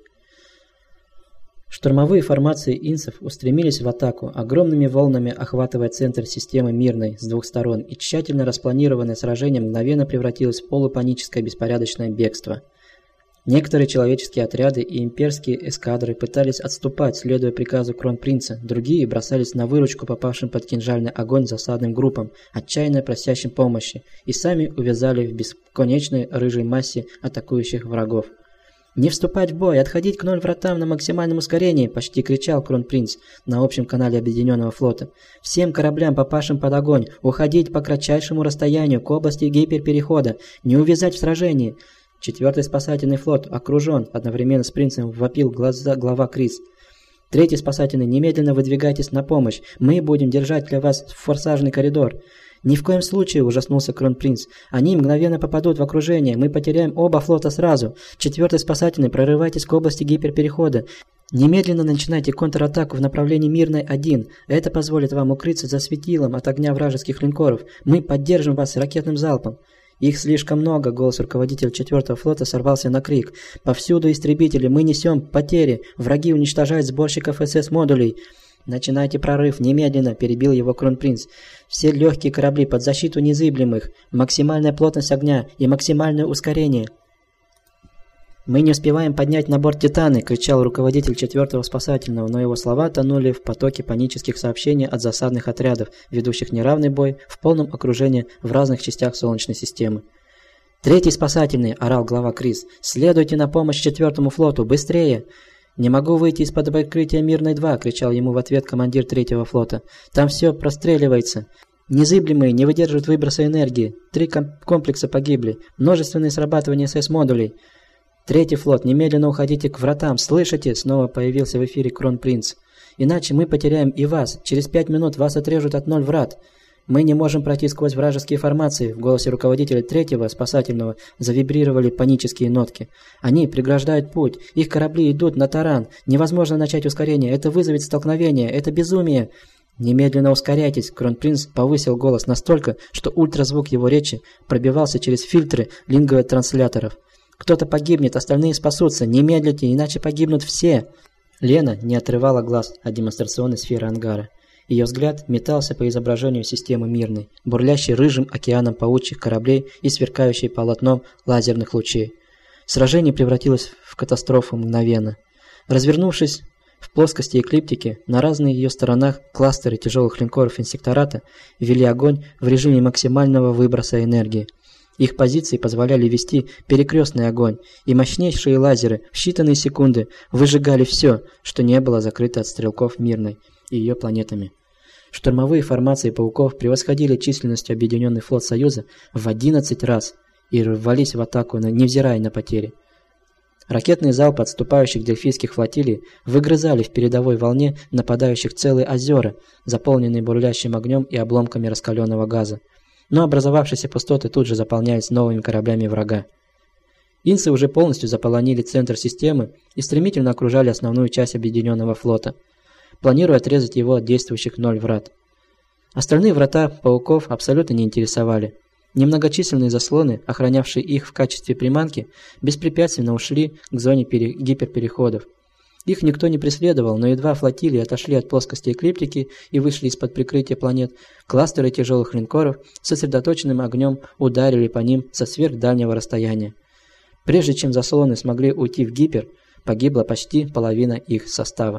Штурмовые формации инсов устремились в атаку, огромными волнами охватывая центр системы Мирной с двух сторон, и тщательно распланированное сражение мгновенно превратилось в полупаническое беспорядочное бегство. Некоторые человеческие отряды и имперские эскадры пытались отступать, следуя приказу кронпринца, другие бросались на выручку попавшим под кинжальный огонь засадным группам, отчаянно просящим помощи, и сами увязали в бесконечной рыжей массе атакующих врагов. «Не вступать в бой, отходить к ноль вратам на максимальном ускорении!» – почти кричал кронпринц на общем канале Объединенного флота. «Всем кораблям, попавшим под огонь, уходить по кратчайшему расстоянию к области гиперперехода, не увязать в сражении!» Четвертый спасательный флот окружен, одновременно с принцем вопил глаза глава Крис. Третий спасательный, немедленно выдвигайтесь на помощь, мы будем держать для вас форсажный коридор. Ни в коем случае, ужаснулся кронпринц, они мгновенно попадут в окружение, мы потеряем оба флота сразу. Четвертый спасательный, прорывайтесь к области гиперперехода. Немедленно начинайте контратаку в направлении Мирной один. Это позволит вам укрыться за светилом от огня вражеских линкоров. Мы поддержим вас ракетным залпом. «Их слишком много!» — голос руководителя четвертого флота сорвался на крик. «Повсюду истребители! Мы несем потери! Враги уничтожают сборщиков эс эс-модулей!» «Начинайте прорыв! Немедленно!» — перебил его кронпринц. «Все легкие корабли под защиту незыблемых! Максимальная плотность огня и максимальное ускорение!» «Мы не успеваем поднять на борт Титаны!» — кричал руководитель четвертого спасательного, но его слова тонули в потоке панических сообщений от засадных отрядов, ведущих неравный бой в полном окружении в разных частях Солнечной системы. «Третий спасательный!» — орал глава Крис. «Следуйте на помощь четвертому флоту! Быстрее!» «Не могу выйти из-под прикрытия Мирной-два!» — кричал ему в ответ командир третьего флота. «Там все простреливается!» «Незыблемые не выдерживают выброса энергии! Три ком комплекса погибли! Множественные срабатывания эс эс-модулей!» «Третий флот, немедленно уходите к вратам, слышите?» Снова появился в эфире кронпринц. «Иначе мы потеряем и вас. Через пять минут вас отрежут от ноль врат. Мы не можем пройти сквозь вражеские формации». В голосе руководителя третьего спасательного завибрировали панические нотки. «Они преграждают путь. Их корабли идут на таран. Невозможно начать ускорение. Это вызовет столкновение. Это безумие». «Немедленно ускоряйтесь!» Кронпринц повысил голос настолько, что ультразвук его речи пробивался через фильтры лингвотрансляторов. «Кто-то погибнет, остальные спасутся. Не медлите, иначе погибнут все!» Лена не отрывала глаз от демонстрационной сферы ангара. Ее взгляд метался по изображению системы Мирной, бурлящей рыжим океаном паучьих кораблей и сверкающей полотном лазерных лучей. Сражение превратилось в катастрофу мгновенно. Развернувшись в плоскости эклиптики, на разных ее сторонах кластеры тяжелых линкоров инсектората вели огонь в режиме максимального выброса энергии. Их позиции позволяли вести перекрестный огонь, и мощнейшие лазеры в считанные секунды выжигали все, что не было закрыто от стрелков Мирной и ее планетами. Штурмовые формации пауков превосходили численностью Объединенный флот Союза в одиннадцать раз. и рвались в атаку, невзирая на потери. Ракетные залпы отступающих дельфийских флотилий выгрызали в передовой волне нападающих целые озера, заполненные бурлящим огнем и обломками раскаленного газа. Но образовавшиеся пустоты тут же заполнялись новыми кораблями врага. Инсы уже полностью заполонили центр системы и стремительно окружали основную часть объединенного флота, планируя отрезать его от действующих ноль врат. Остальные врата пауков абсолютно не интересовали. Немногочисленные заслоны, охранявшие их в качестве приманки, беспрепятственно ушли к зоне пере... гиперпереходов. Их никто не преследовал, но едва флотилии отошли от плоскости эклиптики и вышли из-под прикрытия планет, кластеры тяжелых линкоров с сосредоточенным огнем ударили по ним со сверхдальнего расстояния. Прежде чем заслоны смогли уйти в гипер, погибла почти половина их состава.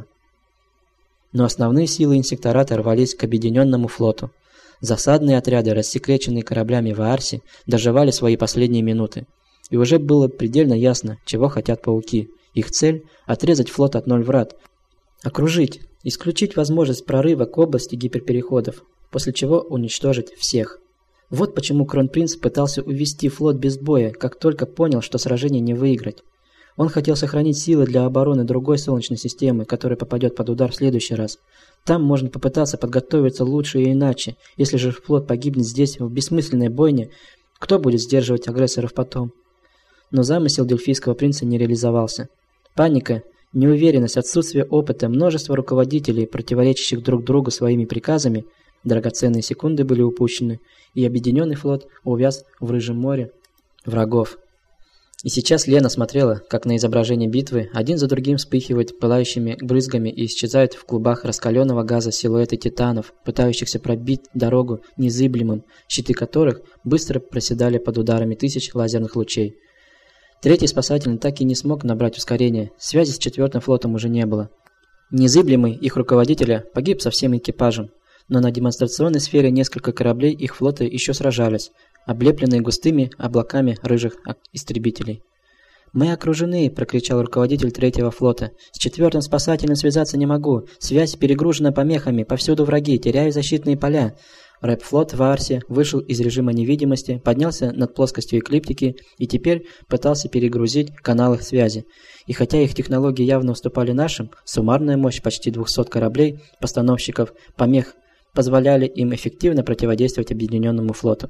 Но основные силы инсектората рвались к объединенному флоту. Засадные отряды, рассекреченные кораблями в Аарсе, доживали свои последние минуты. И уже было предельно ясно, чего хотят пауки. Их цель – отрезать флот от ноль врат, окружить, исключить возможность прорыва к области гиперпереходов, после чего уничтожить всех. Вот почему Кронпринц пытался увести флот без боя, как только понял, что сражение не выиграть. Он хотел сохранить силы для обороны другой Солнечной системы, которая попадет под удар в следующий раз. Там можно попытаться подготовиться лучше и иначе. Если же флот погибнет здесь в бессмысленной бойне, кто будет сдерживать агрессоров потом? Но замысел Дельфийского принца не реализовался. Паника, неуверенность, отсутствие опыта, множество руководителей, противоречащих друг другу своими приказами, драгоценные секунды были упущены, и объединенный флот увяз в рыжем море врагов. И сейчас Лена смотрела, как на изображении битвы один за другим вспыхивают пылающими брызгами и исчезают в клубах раскаленного газа силуэты титанов, пытающихся пробить дорогу незыблемым, щиты которых быстро проседали под ударами тысяч лазерных лучей. Третий спасательный так и не смог набрать ускорение, связи с четвертым флотом уже не было. Незыблемый их руководителя погиб со всем экипажем, но на демонстрационной сфере несколько кораблей их флота еще сражались, облепленные густыми облаками рыжих истребителей. «Мы окружены!» – прокричал руководитель третьего флота. «С четвертым спасателем связаться не могу. Связь перегружена помехами, повсюду враги, теряю защитные поля». Рэп-флот в Аарсе вышел из режима невидимости, поднялся над плоскостью эклиптики и теперь пытался перегрузить каналы связи. И хотя их технологии явно уступали нашим, суммарная мощь почти двухсот кораблей, постановщиков помех, позволяли им эффективно противодействовать объединенному флоту.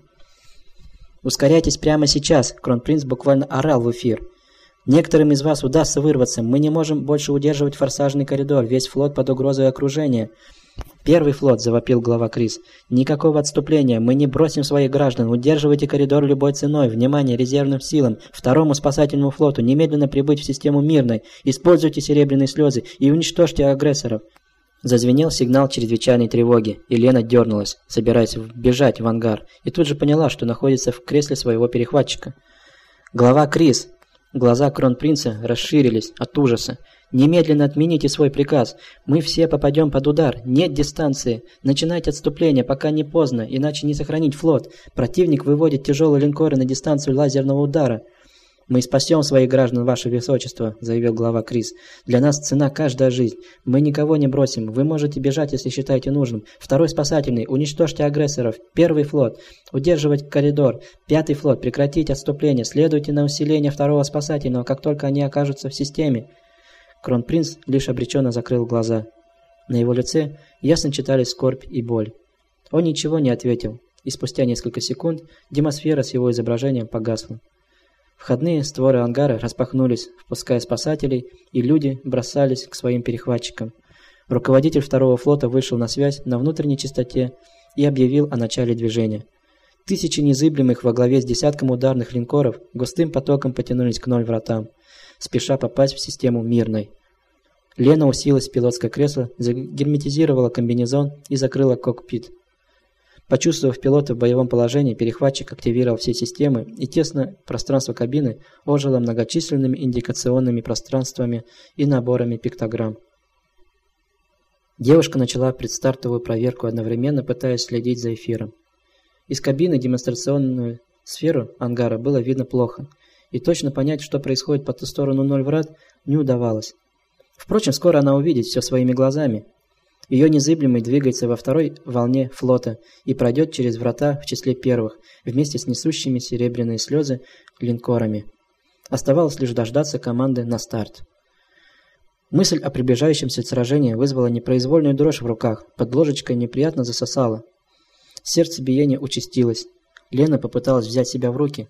«Ускоряйтесь прямо сейчас!» – Кронпринц буквально орал в эфир. «Некоторым из вас удастся вырваться. Мы не можем больше удерживать форсажный коридор. Весь флот под угрозой окружения». «Первый флот!» – завопил глава Крис. «Никакого отступления. Мы не бросим своих граждан. Удерживайте коридор любой ценой. Внимание резервным силам. Второму спасательному флоту немедленно прибыть в систему Мирной. Используйте серебряные слезы и уничтожьте агрессоров». Зазвенел сигнал чрезвычайной тревоги, и Лена дернулась, собираясь бежать в ангар, и тут же поняла, что находится в кресле своего перехватчика. «Глава Крис!» Глаза Кронпринца расширились от ужаса. «Немедленно отмените свой приказ. Мы все попадем под удар. Нет дистанции. Начинайте отступление, пока не поздно, иначе не сохранить флот. Противник выводит тяжелые линкоры на дистанцию лазерного удара». «Мы спасем своих граждан, ваше высочество», – заявил глава Крис. «Для нас цена каждая жизнь. Мы никого не бросим. Вы можете бежать, если считаете нужным. Второй спасательный. Уничтожьте агрессоров. Первый флот. Удерживать коридор. Пятый флот. Прекратить отступление. Следуйте на усиление второго спасательного, как только они окажутся в системе». Кронпринц лишь обреченно закрыл глаза. На его лице ясно читались скорбь и боль. Он ничего не ответил, и спустя несколько секунд демосфера с его изображением погасла. Входные створы ангара распахнулись, впуская спасателей, и люди бросались к своим перехватчикам. Руководитель второго флота вышел на связь на внутренней частоте и объявил о начале движения. Тысячи незыблемых во главе с десятком ударных линкоров густым потоком потянулись к ноль вратам, спеша попасть в систему Мирной. Лена уселась в пилотское кресло, загерметизировала комбинезон и закрыла кокпит. Почувствовав пилота в боевом положении, перехватчик активировал все системы, и тесное пространство кабины ожило многочисленными индикационными пространствами и наборами пиктограмм. Девушка начала предстартовую проверку, одновременно пытаясь следить за эфиром. Из кабины демонстрационную сферу ангара было видно плохо, и точно понять, что происходит по ту сторону ноль врат, не удавалось. Впрочем, скоро она увидит все своими глазами. Ее незыблемый двигается во второй волне флота и пройдет через врата в числе первых, вместе с несущими серебряные слезы линкорами. Оставалось лишь дождаться команды на старт. Мысль о приближающемся сражении вызвала непроизвольную дрожь в руках, под ложечкой неприятно засосало. Сердцебиение участилось. Лена попыталась взять себя в руки.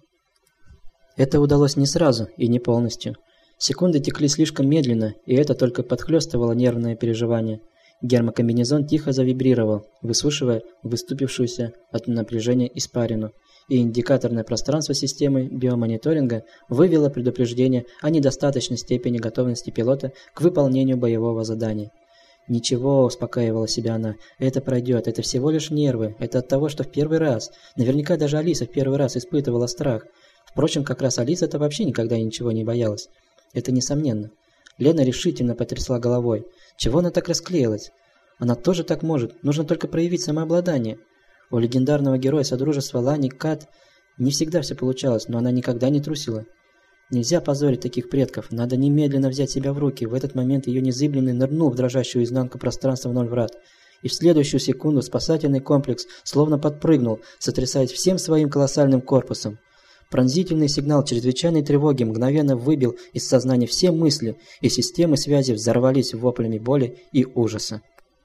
Это удалось не сразу и не полностью. Секунды текли слишком медленно, и это только подхлёстывало нервное переживание. Гермокомбинезон тихо завибрировал, высушивая выступившуюся от напряжения испарину, и индикаторное пространство системы биомониторинга вывело предупреждение о недостаточной степени готовности пилота к выполнению боевого задания. «Ничего», — успокаивала себя она, — «это пройдет, это всего лишь нервы, это от того, что в первый раз. Наверняка даже Алиса в первый раз испытывала страх. Впрочем, как раз Алиса-то вообще никогда ничего не боялась. Это несомненно». Лена решительно потрясла головой. Чего она так расклеилась? Она тоже так может, нужно только проявить самообладание. У легендарного героя Содружества Лани Кат не всегда все получалось, но она никогда не трусила. Нельзя позорить таких предков, надо немедленно взять себя в руки. В этот момент ее незыблемый нырнул в дрожащую изнанку пространства ноль врат. И в следующую секунду спасательный комплекс словно подпрыгнул, сотрясаясь всем своим колоссальным корпусом. Пронзительный сигнал чрезвычайной тревоги мгновенно выбил из сознания все мысли, и системы связи взорвались воплями боли и ужаса.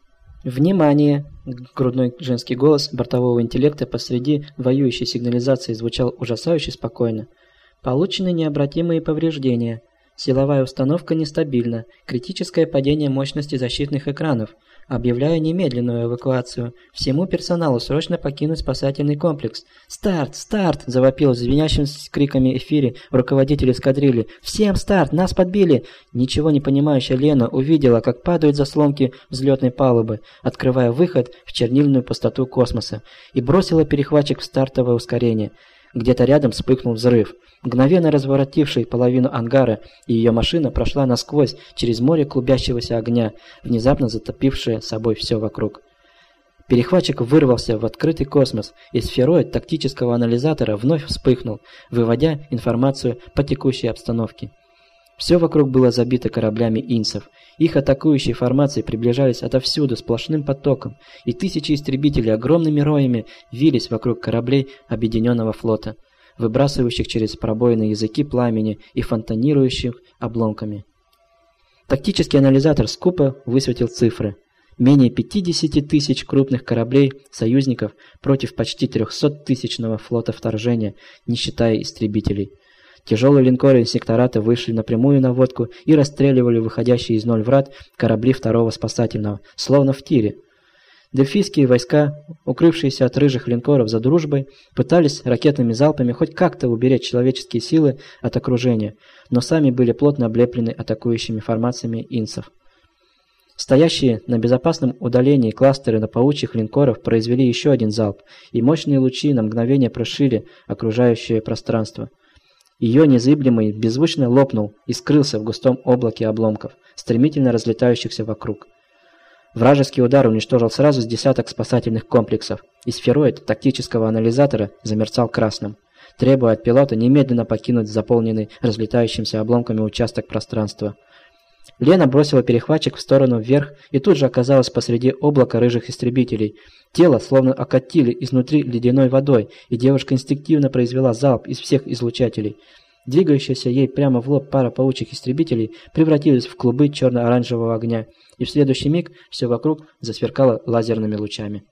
«Внимание!» – грудной женский голос бортового интеллекта посреди воюющей сигнализации звучал ужасающе спокойно. «Получены необратимые повреждения. Силовая установка нестабильна. Критическое падение мощности защитных экранов. Объявляю немедленную эвакуацию. Всему персоналу срочно покинуть спасательный комплекс. Старт! Старт!» – завопил звенящим с криками эфире руководитель эскадрильи. «Всем старт! Нас подбили!» Ничего не понимающая Лена увидела, как падают заслонки взлетной палубы, открывая выход в чернильную пустоту космоса, и бросила перехватчик в стартовое ускорение. Где-то рядом вспыхнул взрыв. Мгновенно разворотивший половину ангара, и ее машина прошла насквозь через море клубящегося огня, внезапно затопившее собой все вокруг. Перехватчик вырвался в открытый космос, и сфероид тактического анализатора вновь вспыхнул, выводя информацию по текущей обстановке. Все вокруг было забито кораблями инсов. Их атакующие формации приближались отовсюду сплошным потоком, и тысячи истребителей огромными роями вились вокруг кораблей объединенного флота, выбрасывающих через пробоины языки пламени и фонтанирующих обломками. Тактический анализатор скупо высветил цифры. Менее пятидесяти тысяч крупных кораблей союзников против почти трехсоттысячного флота вторжения, не считая истребителей. Тяжелые линкоры инсектората вышли на прямую наводку и расстреливали выходящие из ноль врат корабли второго спасательного, словно в тире. Дельфийские войска, укрывшиеся от рыжих линкоров за дружбой, пытались ракетными залпами хоть как-то уберечь человеческие силы от окружения, но сами были плотно облеплены атакующими формациями инсов. Стоящие на безопасном удалении кластеры на паучьих линкоров произвели еще один залп, и мощные лучи на мгновение прошили окружающее пространство. Ее незыблемый беззвучно лопнул и скрылся в густом облаке обломков, стремительно разлетающихся вокруг. Вражеский удар уничтожил сразу с десяток спасательных комплексов, и сфероид тактического анализатора замерцал красным, требуя от пилота немедленно покинуть заполненный разлетающимися обломками участок пространства. Лена бросила перехватчик в сторону вверх и тут же оказалась посреди облака рыжих истребителей. Тело словно окатили изнутри ледяной водой, и девушка инстинктивно произвела залп из всех излучателей. Двигающаяся ей прямо в лоб пара паучьих истребителей превратилась в клубы черно-оранжевого огня, и в следующий миг все вокруг засверкало лазерными лучами.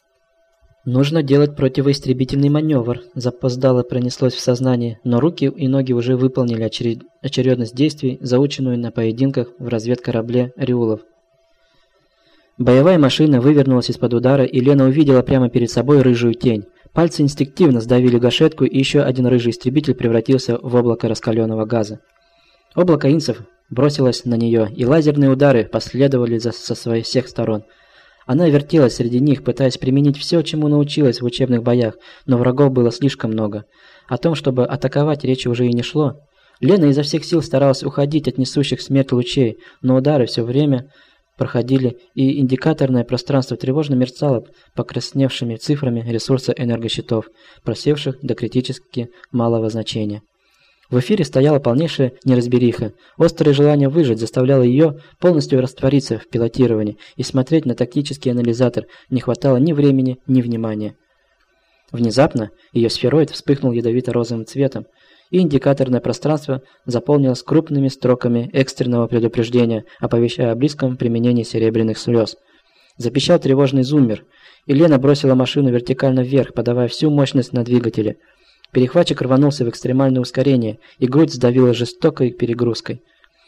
«Нужно делать противоистребительный маневр», – запоздало пронеслось в сознании, но руки и ноги уже выполнили очеред... очередность действий, заученную на поединках в разведкорабле «Риулов». Боевая машина вывернулась из-под удара, и Лена увидела прямо перед собой рыжую тень. Пальцы инстинктивно сдавили гашетку, и еще один рыжий истребитель превратился в облако раскаленного газа. Облако инсов бросилось на нее, и лазерные удары последовали за... со своих всех сторон. Она вертелась среди них, пытаясь применить все, чему научилась в учебных боях, но врагов было слишком много. О том, чтобы атаковать, речи уже и не шло. Лена изо всех сил старалась уходить от несущих смерть лучей, но удары все время проходили, и индикаторное пространство тревожно мерцало покрасневшими цифрами ресурса энергощитов, просевших до критически малого значения. В эфире стояла полнейшая неразбериха. Острое желание выжить заставляло ее полностью раствориться в пилотировании, и смотреть на тактический анализатор не хватало ни времени, ни внимания. Внезапно ее сфероид вспыхнул ядовито-розовым цветом, и индикаторное пространство заполнилось крупными строками экстренного предупреждения, оповещая о близком применении серебряных слез. Запищал тревожный зуммер, и Лена бросила машину вертикально вверх, подавая всю мощность на двигателе. Перехватчик рванулся в экстремальное ускорение, и грудь сдавила жестокой перегрузкой.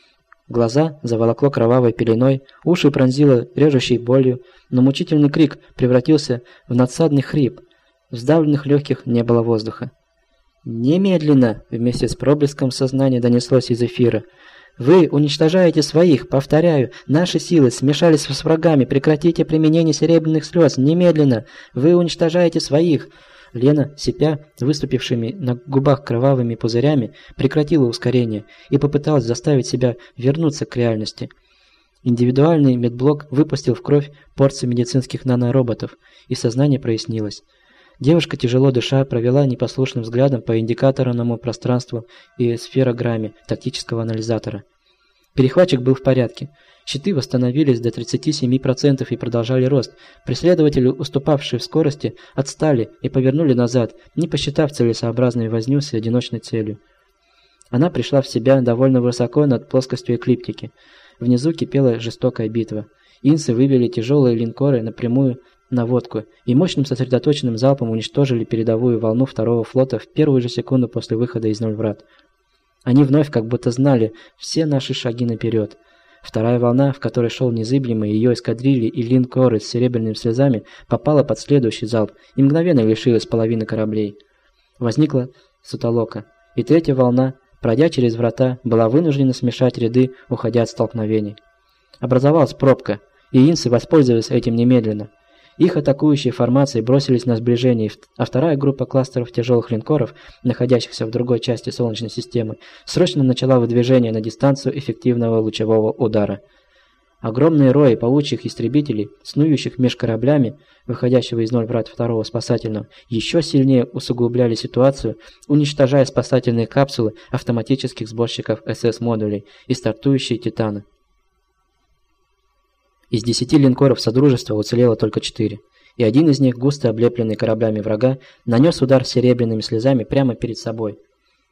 Глаза заволокло кровавой пеленой, уши пронзило режущей болью, но мучительный крик превратился в надсадный хрип. В сдавленных легких не было воздуха. «Немедленно!» – вместе с проблеском сознания донеслось из эфира. «Вы уничтожаете своих, повторяю, наши силы смешались с врагами, прекратите применение серебряных слез, немедленно! Вы уничтожаете своих!» Лена, сипя выступившими на губах кровавыми пузырями, прекратила ускорение и попыталась заставить себя вернуться к реальности. Индивидуальный медблок выпустил в кровь порции медицинских нанороботов, и сознание прояснилось. Девушка, тяжело дыша, провела непослушным взглядом по индикаторному пространству и сферограмме тактического анализатора. Перехватчик был в порядке. Щиты восстановились до тридцати семи процентов и продолжали рост. Преследователи, уступавшие в скорости, отстали и повернули назад, не посчитав целесообразной возню с одиночной целью. Она пришла в себя довольно высоко над плоскостью эклиптики. Внизу кипела жестокая битва. Инсы вывели тяжелые линкоры напрямую наводку и мощным сосредоточенным залпом уничтожили передовую волну второго флота в первую же секунду после выхода из Нольврат. Они вновь как будто знали все наши шаги наперед. Вторая волна, в которой шел незыблемый ее эскадрильи и линкоры с серебряными слезами, попала под следующий залп и мгновенно лишилась половины кораблей. Возникла сутолока, и третья волна, пройдя через врата, была вынуждена смешать ряды, уходя от столкновений. Образовалась пробка, и инсы воспользовались этим немедленно. Их атакующие формации бросились на сближение, а вторая группа кластеров тяжелых линкоров, находящихся в другой части Солнечной системы, срочно начала выдвижение на дистанцию эффективного лучевого удара. Огромные рои паучьих истребителей, снующих меж кораблями, выходящего из Нольврат второго спасательного, еще сильнее усугубляли ситуацию, уничтожая спасательные капсулы автоматических сборщиков эс эс-модулей и стартующие «Титаны». Из десяти линкоров Содружества уцелело только четыре, и один из них, густо облепленный кораблями врага, нанес удар серебряными слезами прямо перед собой.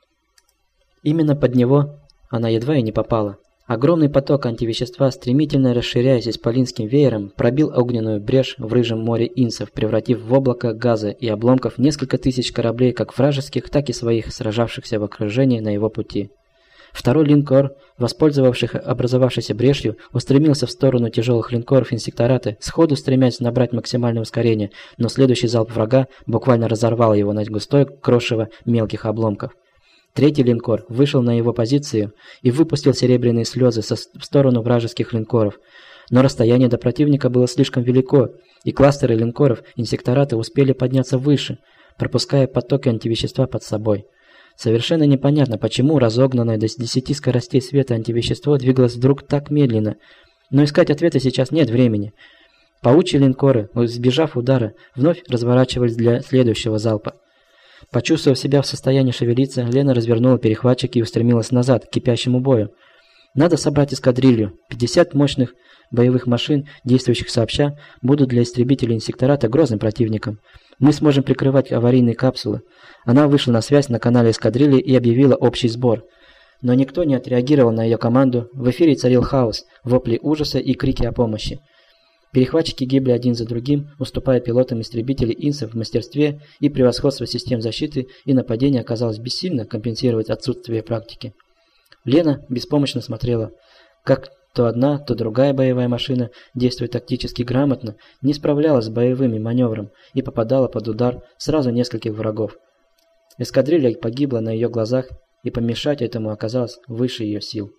Именно под него она едва и не попала. Огромный поток антивещества, стремительно расширяясь исполинским веером, пробил огненную брешь в рыжем море инсов, превратив в облако газа и обломков несколько тысяч кораблей, как вражеских, так и своих, сражавшихся в окружении на его пути. Второй линкор, воспользовавшись образовавшейся брешью, устремился в сторону тяжелых линкоров инсектората, сходу стремясь набрать максимальное ускорение, но следующий залп врага буквально разорвал его на густое крошево мелких обломков. Третий линкор вышел на его позицию и выпустил серебряные слезы со в сторону вражеских линкоров. Но расстояние до противника было слишком велико, и кластеры линкоров инсектората успели подняться выше, пропуская потоки антивещества под собой. Совершенно непонятно, почему разогнанное до десяти скоростей света антивещество двигалось вдруг так медленно, но искать ответы сейчас нет времени. Паучьи линкоры, избежав удара, вновь разворачивались для следующего залпа. Почувствовав себя в состоянии шевелиться, Лена развернула перехватчик и устремилась назад, к кипящему бою. Надо собрать эскадрилью. пятьдесят мощных боевых машин, действующих сообща, будут для истребителей инсектората грозным противником. Мы сможем прикрывать аварийные капсулы. Она вышла на связь на канале эскадрильи и объявила общий сбор. Но никто не отреагировал на ее команду. В эфире царил хаос, вопли ужаса и крики о помощи. Перехватчики гибли один за другим, уступая пилотам истребителей инсов в мастерстве, и превосходство систем защиты и нападения оказалось бессильно компенсировать отсутствие практики. Лена беспомощно смотрела, как то одна, то другая боевая машина, действуя тактически грамотно, не справлялась с боевым маневром и попадала под удар сразу нескольких врагов. Эскадрилья погибла на ее глазах, и помешать этому оказалось выше ее сил.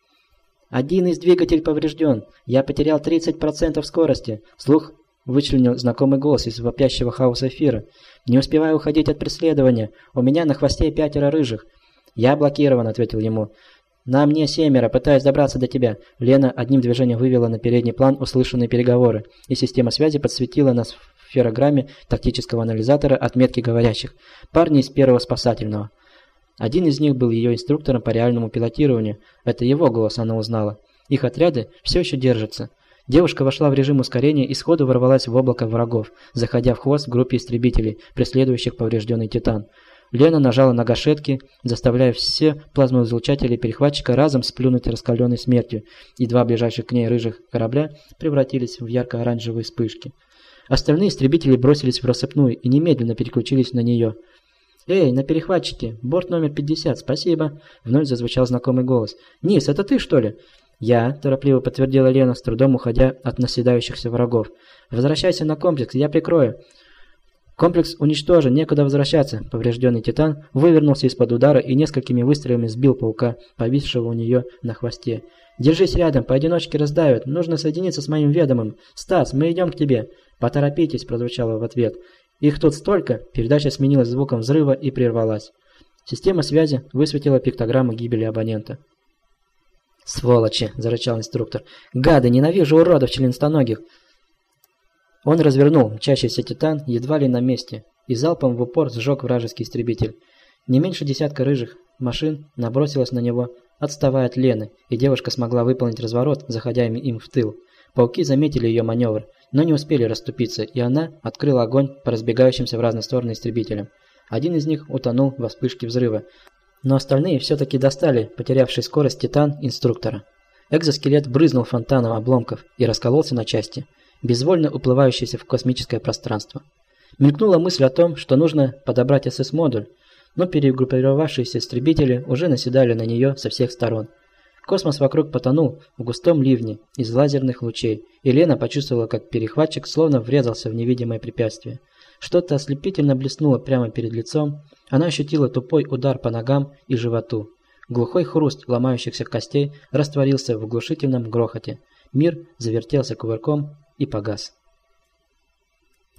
«Один из двигателей поврежден. Я потерял тридцать процентов скорости», — вслух вычленил знакомый голос из вопящего хаоса эфира. «Не успеваю уходить от преследования. У меня на хвосте пятеро рыжих». «Я блокирован», — ответил ему. «На мне семеро, пытаюсь добраться до тебя». Лена одним движением вывела на передний план услышанные переговоры, и система связи подсветила на сферограмме тактического анализатора отметки говорящих. «Парни из первого спасательного». Один из них был ее инструктором по реальному пилотированию. Это его голос она узнала. Их отряды все еще держатся. Девушка вошла в режим ускорения и сходу ворвалась в облако врагов, заходя в хвост группе истребителей, преследующих поврежденный «Титан». Лена нажала на гашетки, заставляя все плазмоизлучатели перехватчика разом сплюнуть раскаленной смертью, и два ближайших к ней рыжих корабля превратились в ярко-оранжевые вспышки. Остальные истребители бросились в рассыпную и немедленно переключились на нее. «Эй, на перехватчике! Борт номер пятьдесят, спасибо!» Вновь зазвучал знакомый голос. «Низ, это ты, что ли?» «Я», – торопливо подтвердила Лена, с трудом уходя от наседающихся врагов. «Возвращайся на комплекс, я прикрою». Комплекс уничтожен, некуда возвращаться. Поврежденный «Титан» вывернулся из-под удара и несколькими выстрелами сбил паука, повисшего у нее на хвосте. «Держись рядом, поодиночке раздавят. Нужно соединиться с моим ведомым. Стас, мы идем к тебе». «Поторопитесь», – прозвучало в ответ. «Их тут столько». Передача сменилась звуком взрыва и прервалась. Система связи высветила пиктограмму гибели абонента. «Сволочи!» – зарычал инструктор. «Гады! Ненавижу уродов членистоногих!» Он развернул мчащийся «Титан» едва ли на месте и залпом в упор сжег вражеский истребитель. Не меньше десятка рыжих машин набросилась на него, отставая от Лены, и девушка смогла выполнить разворот, заходя им в тыл. Пауки заметили ее маневр, но не успели расступиться, и она открыла огонь по разбегающимся в разные стороны истребителям. Один из них утонул во вспышке взрыва, но остальные все-таки достали потерявший скорость «Титан» инструктора. Экзоскелет брызнул фонтаном обломков и раскололся на части, безвольно уплывающийся в космическое пространство. Мелькнула мысль о том, что нужно подобрать эс эс-модуль, но перегруппировавшиеся истребители уже наседали на нее со всех сторон. Космос вокруг потонул в густом ливне из лазерных лучей, и Лена почувствовала, как перехватчик словно врезался в невидимое препятствие. Что-то ослепительно блеснуло прямо перед лицом, она ощутила тупой удар по ногам и животу. Глухой хруст ломающихся костей растворился в оглушительном грохоте. Мир завертелся кувырком и погас.